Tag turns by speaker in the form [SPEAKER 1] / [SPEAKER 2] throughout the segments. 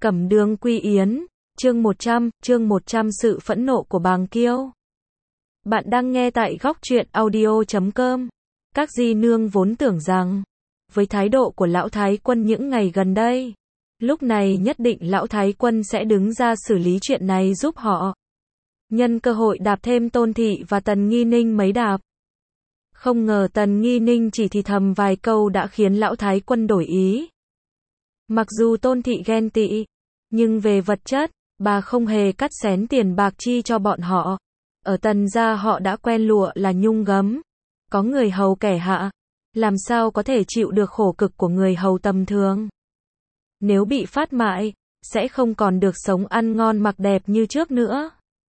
[SPEAKER 1] Cẩm Đường Quy Yến, chương 100 sự phẫn nộ của Bàng Kiêu. Bạn đang nghe tại góc truyện audio.com. Các di nương vốn tưởng rằng, với thái độ của Lão Thái Quân những ngày gần đây, lúc này nhất định Lão Thái Quân sẽ đứng ra xử lý chuyện này giúp họ. Nhân cơ hội đạp thêm Tôn Thị và Tần Nghi Ninh mấy đạp. Không ngờ Tần Nghi Ninh chỉ thì thầm vài câu đã khiến Lão Thái Quân đổi ý. Mặc dù Tôn Thị ghen tị, nhưng về vật chất, bà không hề cắt xén tiền bạc chi cho bọn họ. Ở Tần gia họ đã quen lụa là nhung gấm. Có người hầu kẻ hạ, làm sao có thể chịu được khổ cực của người hầu tầm thường. Nếu bị phát mại, sẽ không còn được sống ăn ngon mặc đẹp như trước nữa.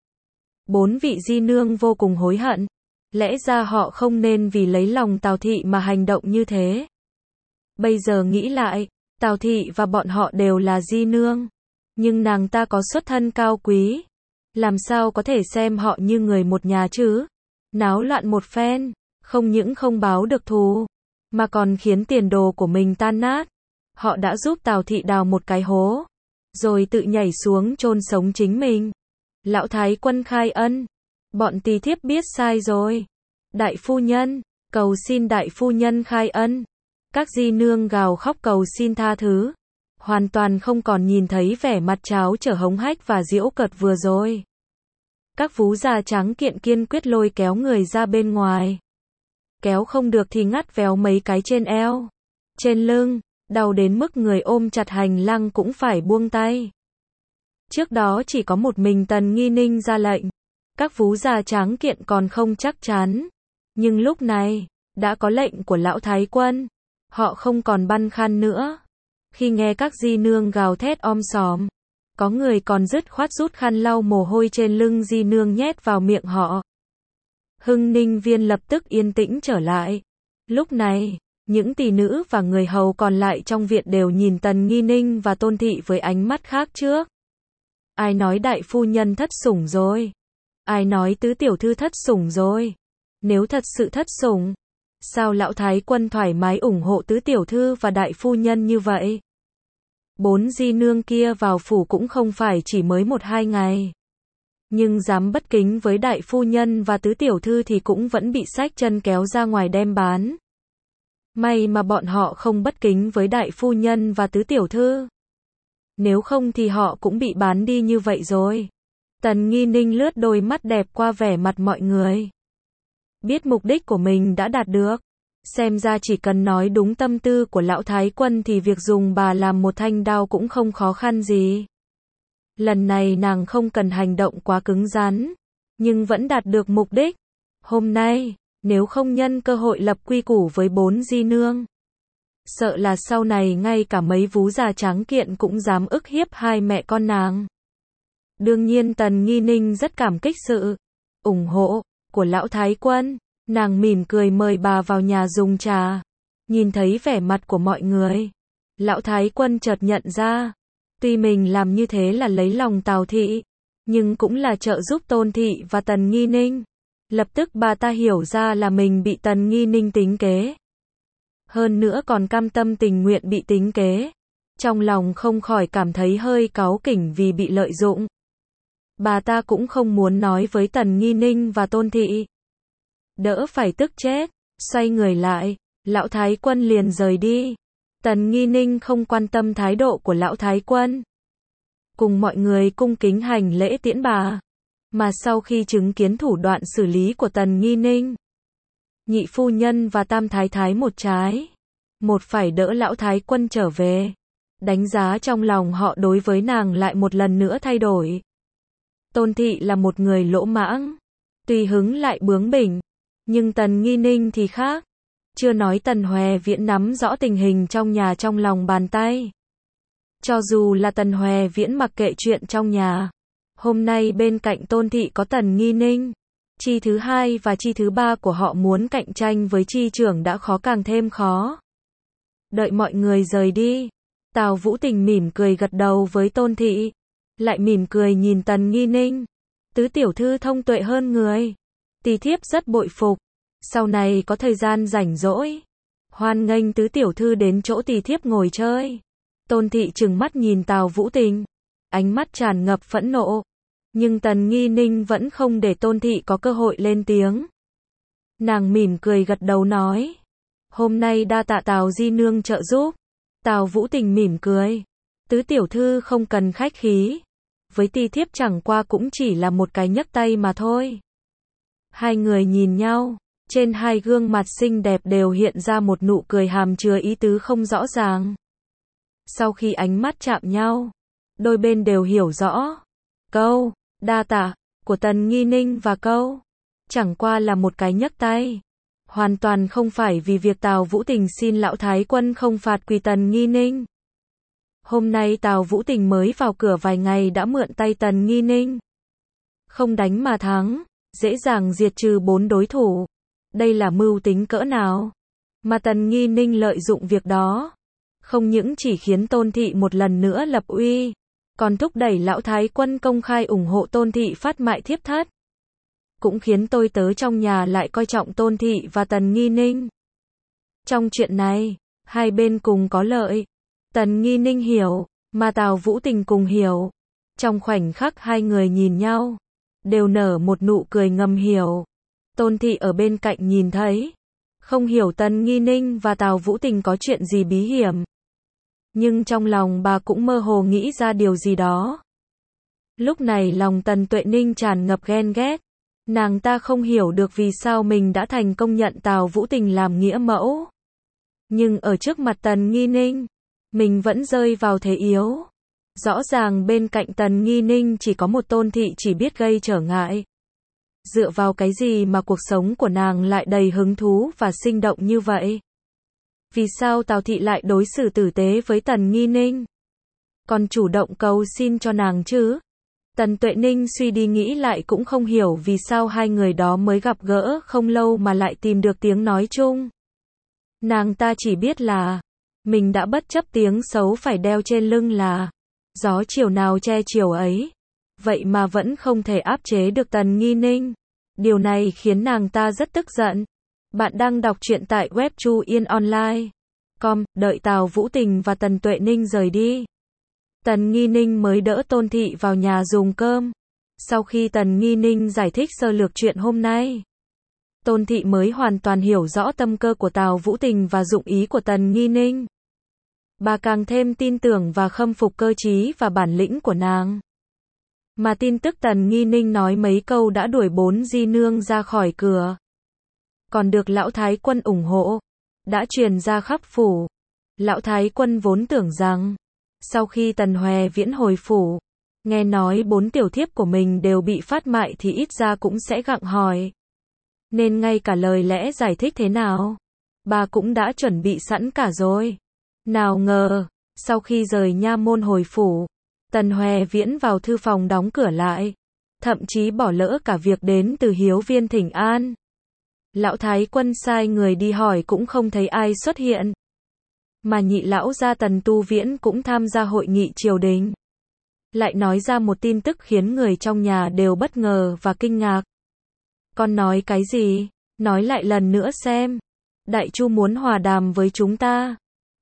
[SPEAKER 1] 4 vị di nương vô cùng hối hận. Lẽ ra họ không nên vì lấy lòng Tào Thị mà hành động như thế. Bây giờ nghĩ lại, Tào Thị và bọn họ đều là di nương. Nhưng nàng ta có xuất thân cao quý. Làm sao có thể xem họ như người một nhà chứ? Náo loạn một phen, không những không báo được thù, mà còn khiến tiền đồ của mình tan nát. Họ đã giúp Tào Thị đào một cái hố, rồi tự nhảy xuống chôn sống chính mình. Lão Thái Quân khai ân. Bọn tỳ thiếp biết sai rồi. Đại phu nhân, cầu xin đại phu nhân khai ân. Các di nương gào khóc cầu xin tha thứ. Hoàn toàn không còn nhìn thấy vẻ mặt tráo trở hống hách và giễu cợt vừa rồi. Các vú già trắng kiện kiên quyết lôi kéo người ra bên ngoài. Kéo không được thì ngắt véo mấy cái trên eo, trên lưng, đau đến mức người ôm chặt hành lăng cũng phải buông tay. Trước đó chỉ có một mình Tần Nghi Ninh ra lệnh. Các vú già tráng kiện còn không chắc chắn. Nhưng lúc này, đã có lệnh của Lão Thái Quân. Họ không còn băn khoăn nữa. Khi nghe các di nương gào thét om sòm, có người còn dứt khoát rút khăn lau mồ hôi trên lưng di nương nhét vào miệng họ. Hưng Ninh Viên lập tức yên tĩnh trở lại. Lúc này, những tỷ nữ và người hầu còn lại trong viện đều nhìn Tần Nghi Ninh và Tôn Thị với ánh mắt khác trước. Ai nói đại phu nhân thất sủng rồi? Ai nói tứ tiểu thư thất sủng rồi? Nếu thật sự thất sủng, sao Lão Thái Quân thoải mái ủng hộ tứ tiểu thư và đại phu nhân như vậy? 4 di nương kia vào phủ cũng không phải chỉ mới 1-2 ngày. Nhưng dám bất kính với đại phu nhân và tứ tiểu thư thì cũng vẫn bị xách chân kéo ra ngoài đem bán. May mà bọn họ không bất kính với đại phu nhân và tứ tiểu thư. Nếu không thì họ cũng bị bán đi như vậy rồi. Tần Nghi Ninh lướt đôi mắt đẹp qua vẻ mặt mọi người. Biết mục đích của mình đã đạt được. Xem ra chỉ cần nói đúng tâm tư của Lão Thái Quân thì việc dùng bà làm một thanh đao cũng không khó khăn gì. Lần này nàng không cần hành động quá cứng rắn, nhưng vẫn đạt được mục đích. Hôm nay, nếu không nhân cơ hội lập quy củ với 4 di nương, sợ là sau này ngay cả mấy vú già tráng kiện cũng dám ức hiếp hai mẹ con nàng. Đương nhiên Tần Nghi Ninh rất cảm kích sự ủng hộ của Lão Thái Quân. Nàng mỉm cười mời bà vào nhà dùng trà. Nhìn thấy vẻ mặt của mọi người, Lão Thái Quân chợt nhận ra, tuy mình làm như thế là lấy lòng Tào Thị, nhưng cũng là trợ giúp Tôn Thị và Tần Nghi Ninh. Lập tức bà ta hiểu ra là mình bị Tần Nghi Ninh tính kế. Hơn nữa còn cam tâm tình nguyện bị tính kế. Trong lòng không khỏi cảm thấy hơi cáu kỉnh vì bị lợi dụng. Bà ta cũng không muốn nói với Tần Nghi Ninh và Tôn Thị. Đỡ phải tức chết, xoay người lại, Lão Thái Quân liền rời đi. Tần Nghi Ninh không quan tâm thái độ của Lão Thái Quân. Cùng mọi người cung kính hành lễ tiễn bà. Mà sau khi chứng kiến thủ đoạn xử lý của Tần Nghi Ninh, nhị phu nhân và tam thái thái một trái, một phải đỡ Lão Thái Quân trở về. Đánh giá trong lòng họ đối với nàng lại một lần nữa thay đổi. Tôn Thị là một người lỗ mãng, tùy hứng lại bướng bỉnh. Nhưng Tần Nghi Ninh thì khác. Chưa nói Tần Hòe Viễn nắm rõ tình hình trong nhà trong lòng bàn tay. Cho dù là Tần Hòe Viễn mặc kệ chuyện trong nhà, hôm nay bên cạnh Tôn Thị có Tần Nghi Ninh. Chi thứ 2 và chi thứ 3 của họ muốn cạnh tranh với chi trưởng đã khó càng thêm khó. Đợi mọi người rời đi, Tào Vũ Tình mỉm cười gật đầu với Tôn Thị. Lại mỉm cười nhìn Tần Nghi Ninh. Tứ tiểu thư thông tuệ hơn người. Tỳ thiếp rất bội phục. Sau này có thời gian rảnh rỗi, hoan nghênh tứ tiểu thư đến chỗ tỳ thiếp ngồi chơi. Tôn Thị trừng mắt nhìn Tào Vũ Tình, ánh mắt tràn ngập phẫn nộ. Nhưng Tần Nghi Ninh vẫn không để Tôn Thị có cơ hội lên tiếng. Nàng mỉm cười gật đầu nói, hôm nay đa tạ Tào di nương trợ giúp. Tào Vũ Tình mỉm cười, tứ tiểu thư không cần khách khí, với ti thiếp chẳng qua cũng chỉ là một cái nhấc tay mà thôi. Hai người nhìn nhau, trên hai gương mặt xinh đẹp đều hiện ra một nụ cười hàm chứa ý tứ không rõ ràng. Sau khi ánh mắt chạm nhau, đôi bên đều hiểu rõ. Câu đa tạ của Tần Nghi Ninh và câu chẳng qua là một cái nhấc tay, hoàn toàn không phải vì việc Tào Vũ Tình xin lão thái quân không phạt quỳ Tần Nghi Ninh. Hôm nay Tào Vũ Tình mới vào cửa vài ngày đã mượn tay Tần Nghi Ninh. Không đánh mà thắng, dễ dàng diệt trừ 4 đối thủ. Đây là mưu tính cỡ nào? Mà Tần Nghi Ninh lợi dụng việc đó. Không những chỉ khiến Tôn Thị một lần nữa lập uy, còn thúc đẩy lão thái quân công khai ủng hộ Tôn Thị phát mại thiếp thất. Cũng khiến tôi tớ trong nhà lại coi trọng Tôn Thị và Tần Nghi Ninh. Trong chuyện này, hai bên cùng có lợi. Tần Nghi Ninh hiểu, mà Tào Vũ Tình cùng hiểu. Trong khoảnh khắc hai người nhìn nhau, đều nở một nụ cười ngầm hiểu. Tôn Thị ở bên cạnh nhìn thấy, không hiểu Tần Nghi Ninh và Tào Vũ Tình có chuyện gì bí hiểm. Nhưng trong lòng bà cũng mơ hồ nghĩ ra điều gì đó. Lúc này lòng Tần Tuệ Ninh tràn ngập ghen ghét. Nàng ta không hiểu được vì sao mình đã thành công nhận Tào Vũ Tình làm nghĩa mẫu. Nhưng ở trước mặt Tần Nghi Ninh, mình vẫn rơi vào thế yếu. Rõ ràng bên cạnh Tần Nghi Ninh chỉ có một Tôn Thị chỉ biết gây trở ngại. Dựa vào cái gì mà cuộc sống của nàng lại đầy hứng thú và sinh động như vậy? Vì sao Tào Thị lại đối xử tử tế với Tần Nghi Ninh? Còn chủ động cầu xin cho nàng chứ? Tần Tuệ Ninh suy đi nghĩ lại cũng không hiểu vì sao hai người đó mới gặp gỡ không lâu mà lại tìm được tiếng nói chung. Nàng ta chỉ biết là mình đã bất chấp tiếng xấu phải đeo trên lưng là gió chiều nào che chiều ấy. Vậy mà vẫn không thể áp chế được Tần Nghi Ninh. Điều này khiến nàng ta rất tức giận. Bạn đang đọc truyện tại web chuyenonline.com, đợi Tào Vũ Tình và Tần Tuệ Ninh rời đi. Tần Nghi Ninh mới đỡ Tôn Thị vào nhà dùng cơm. Sau khi Tần Nghi Ninh giải thích sơ lược chuyện hôm nay, Tôn Thị mới hoàn toàn hiểu rõ tâm cơ của Tào Vũ Tình và dụng ý của Tần Nghi Ninh. Bà càng thêm tin tưởng và khâm phục cơ trí và bản lĩnh của nàng. Mà tin tức Tần Nghi Ninh nói mấy câu đã đuổi 4 di nương ra khỏi cửa, còn được lão thái quân ủng hộ, đã truyền ra khắp phủ. Lão thái quân vốn tưởng rằng sau khi Tần Hòe Viễn hồi phủ, nghe nói 4 tiểu thiếp của mình đều bị phát mại thì ít ra cũng sẽ gặng hỏi. Nên ngay cả lời lẽ giải thích thế nào, bà cũng đã chuẩn bị sẵn cả rồi. Nào ngờ, sau khi rời nha môn hồi phủ, Tần Hòe Viễn vào thư phòng đóng cửa lại, thậm chí bỏ lỡ cả việc đến từ Hiếu Viên thỉnh an. Lão thái quân sai người đi hỏi cũng không thấy ai xuất hiện. Mà nhị lão gia Tần Tu Viễn cũng tham gia hội nghị triều đình. Lại nói ra một tin tức khiến người trong nhà đều bất ngờ và kinh ngạc. Con nói cái gì? Nói lại lần nữa xem. Đại Chu muốn hòa đàm với chúng ta.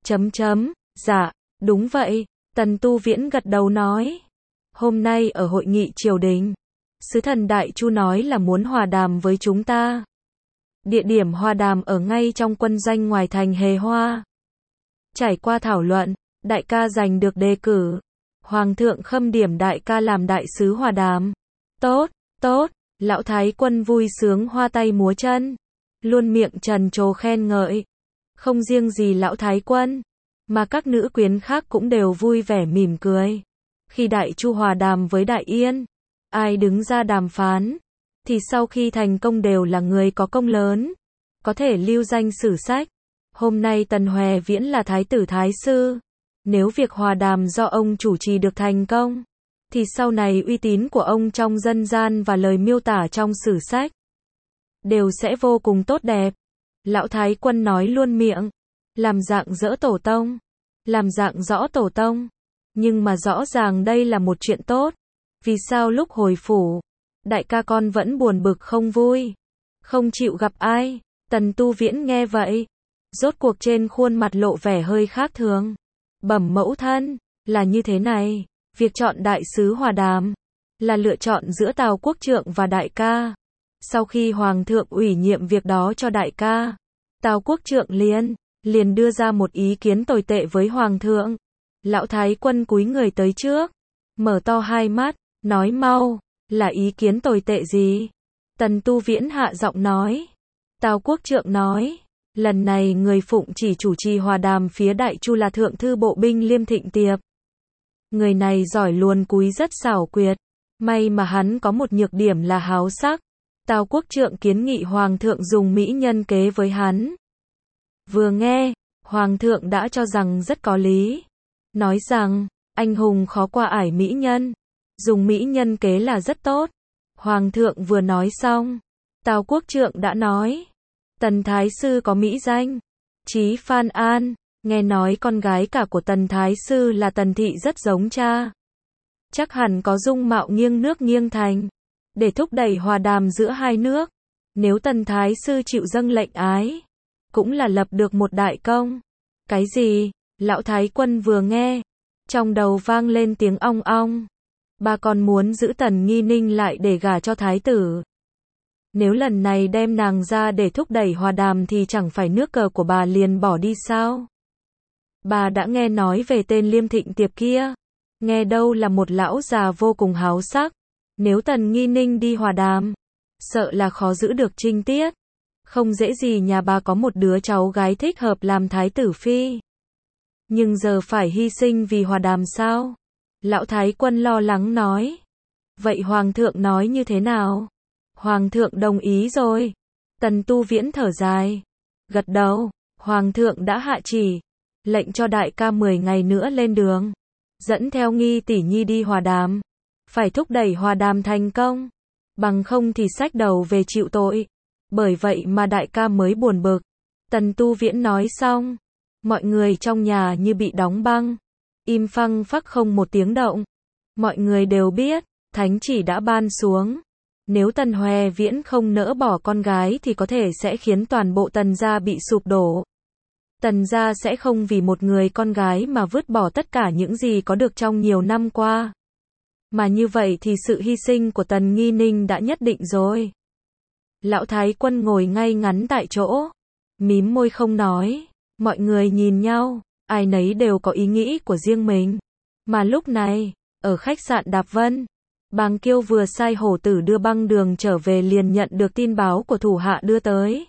[SPEAKER 1] Dạ, đúng vậy. Tần Tu Viễn gật đầu nói. Hôm nay ở hội nghị triều đình, sứ thần Đại Chu nói là muốn hòa đàm với chúng ta. Địa điểm hòa đàm ở ngay trong quân doanh ngoài thành Hề Hoa. Trải qua thảo luận, đại ca giành được đề cử. Hoàng thượng khâm điểm đại ca làm đại sứ hòa đàm. Tốt, tốt, lão thái quân vui sướng hoa tay múa chân, luôn miệng trần trồ khen ngợi. Không riêng gì lão thái quân, mà các nữ quyến khác cũng đều vui vẻ mỉm cười. Khi Đại Chu hòa đàm với Đại Yên, ai đứng ra đàm phán, thì sau khi thành công đều là người có công lớn, có thể lưu danh sử sách. Hôm nay Tần Hòe Viễn là thái tử thái sư. Nếu việc hòa đàm do ông chủ trì được thành công, thì sau này uy tín của ông trong dân gian và lời miêu tả trong sử sách đều sẽ vô cùng tốt đẹp. Lão thái quân nói luôn miệng, làm dạng dỡ tổ tông, làm dạng rõ tổ tông. Nhưng mà rõ ràng đây là một chuyện tốt. Vì sao lúc hồi phủ, đại ca con vẫn buồn bực không vui, không chịu gặp ai? Tần Tu Viễn nghe vậy, rốt cuộc trên khuôn mặt lộ vẻ hơi khác thường. Bẩm mẫu thân, là như thế này, việc chọn đại sứ Hòa Đàm là lựa chọn giữa Tào quốc trượng và đại ca. Sau khi hoàng thượng ủy nhiệm việc đó cho đại ca, Tào quốc trượng liền đưa ra một ý kiến tồi tệ với hoàng thượng. Lão thái quân cúi người tới trước, mở to hai mắt, nói mau, là ý kiến tồi tệ gì? Tần Tu Viễn hạ giọng nói. Tào quốc trượng nói, lần này người phụng chỉ chủ trì hòa đàm phía Đại Chu là thượng thư bộ binh Liêm Thịnh Tiệp. Người này giỏi luồn cúi rất xảo quyệt, may mà hắn có một nhược điểm là háo sắc. Tào quốc trượng kiến nghị hoàng thượng dùng mỹ nhân kế với hắn. Vừa nghe, hoàng thượng đã cho rằng rất có lý, nói rằng, anh hùng khó qua ải mỹ nhân, dùng mỹ nhân kế là rất tốt. Hoàng thượng vừa nói xong, Tào quốc trượng đã nói, Tần Thái Sư có mỹ danh, Chí Phan An, nghe nói con gái cả của Tần Thái Sư là Tần Thị rất giống cha. Chắc hẳn có dung mạo nghiêng nước nghiêng thành, để thúc đẩy hòa đàm giữa hai nước. Nếu Tần Thái Sư chịu dâng lệnh ái, cũng là lập được một đại công. Cái gì? Lão Thái quân vừa nghe, trong đầu vang lên tiếng ong ong. Bà còn muốn giữ Tần Nghi Ninh lại để gả cho Thái tử. Nếu lần này đem nàng ra để thúc đẩy hòa đàm thì chẳng phải nước cờ của bà liền bỏ đi sao? Bà đã nghe nói về tên Liêm Thịnh Tiệp kia. Nghe đâu là một lão già vô cùng háo sắc. Nếu Tần Nghi Ninh đi hòa đàm, sợ là khó giữ được trinh tiết. Không dễ gì nhà bà có một đứa cháu gái thích hợp làm thái tử phi. Nhưng giờ phải hy sinh vì hòa đàm sao? Lão Thái quân lo lắng nói. Vậy Hoàng thượng nói như thế nào? Hoàng thượng đồng ý rồi. Tần Tu Viễn thở dài. Gật đầu, Hoàng thượng đã hạ chỉ. Lệnh cho đại ca 10 ngày nữa lên đường. Dẫn theo Nghi tỷ nhi đi hòa đàm. Phải thúc đẩy hòa đàm thành công. Bằng không thì xách đầu về chịu tội. Bởi vậy mà đại ca mới buồn bực. Tần Tu Viễn nói xong. Mọi người trong nhà như bị đóng băng. Im phăng phắc không một tiếng động. Mọi người đều biết, thánh chỉ đã ban xuống. Nếu Tần Hoè Viễn không nỡ bỏ con gái thì có thể sẽ khiến toàn bộ Tần gia bị sụp đổ. Tần gia sẽ không vì một người con gái mà vứt bỏ tất cả những gì có được trong nhiều năm qua. Mà như vậy thì sự hy sinh của Tần Nghi Ninh đã nhất định rồi. Lão Thái quân ngồi ngay ngắn tại chỗ, mím môi không nói. Mọi người nhìn nhau, ai nấy đều có ý nghĩ của riêng mình. Mà lúc này, ở khách sạn Đạp Vân, Bàng Kiêu vừa sai hổ tử đưa băng đường trở về liền nhận được tin báo của thủ hạ đưa tới.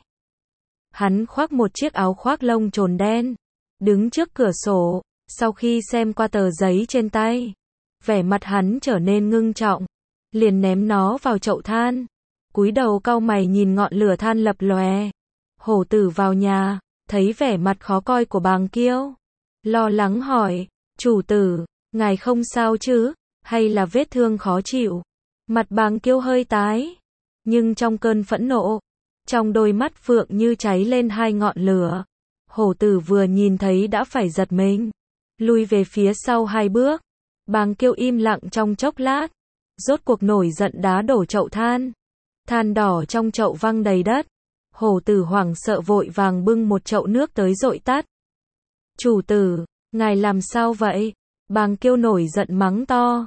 [SPEAKER 1] Hắn khoác một chiếc áo khoác lông trồn đen, đứng trước cửa sổ, sau khi xem qua tờ giấy trên tay, vẻ mặt hắn trở nên ngưng trọng, liền ném nó vào chậu than, cúi đầu cau mày nhìn ngọn lửa than lập lòe. Hổ tử vào nhà, thấy vẻ mặt khó coi của Bàng Kiêu, lo lắng hỏi, chủ tử, ngài không sao chứ, hay là vết thương khó chịu? Mặt Bàng Kiêu hơi tái, nhưng trong cơn phẫn nộ, trong đôi mắt phượng như cháy lên hai ngọn lửa. Hổ tử vừa nhìn thấy đã phải giật mình, lui về phía sau 2 bước. Bàng Kiêu im lặng trong chốc lát, rốt cuộc nổi giận đá đổ chậu than. Than đỏ trong chậu văng đầy đất. Hổ tử hoảng sợ vội vàng bưng một chậu nước tới dội tắt. Chủ tử, ngài làm sao vậy? Bàng Kiêu nổi giận mắng to.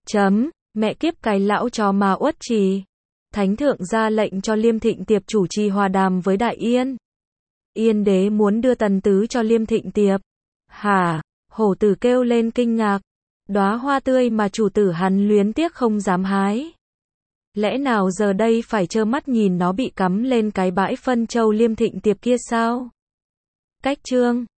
[SPEAKER 1] Mẹ kiếp cái lão chó mà uất trì. Thánh thượng ra lệnh cho Liêm Thịnh Tiệp chủ trì hòa đàm với Đại Yên. Yên đế muốn đưa tần tứ cho Liêm Thịnh Tiệp. Hả? Hổ tử kêu lên kinh ngạc. Đóa hoa tươi mà chủ tử hắn luyến tiếc không dám hái. Lẽ nào giờ đây phải trơ mắt nhìn nó bị cắm lên cái bãi phân châu Liêm Thịnh Tiệp kia sao? Cách chương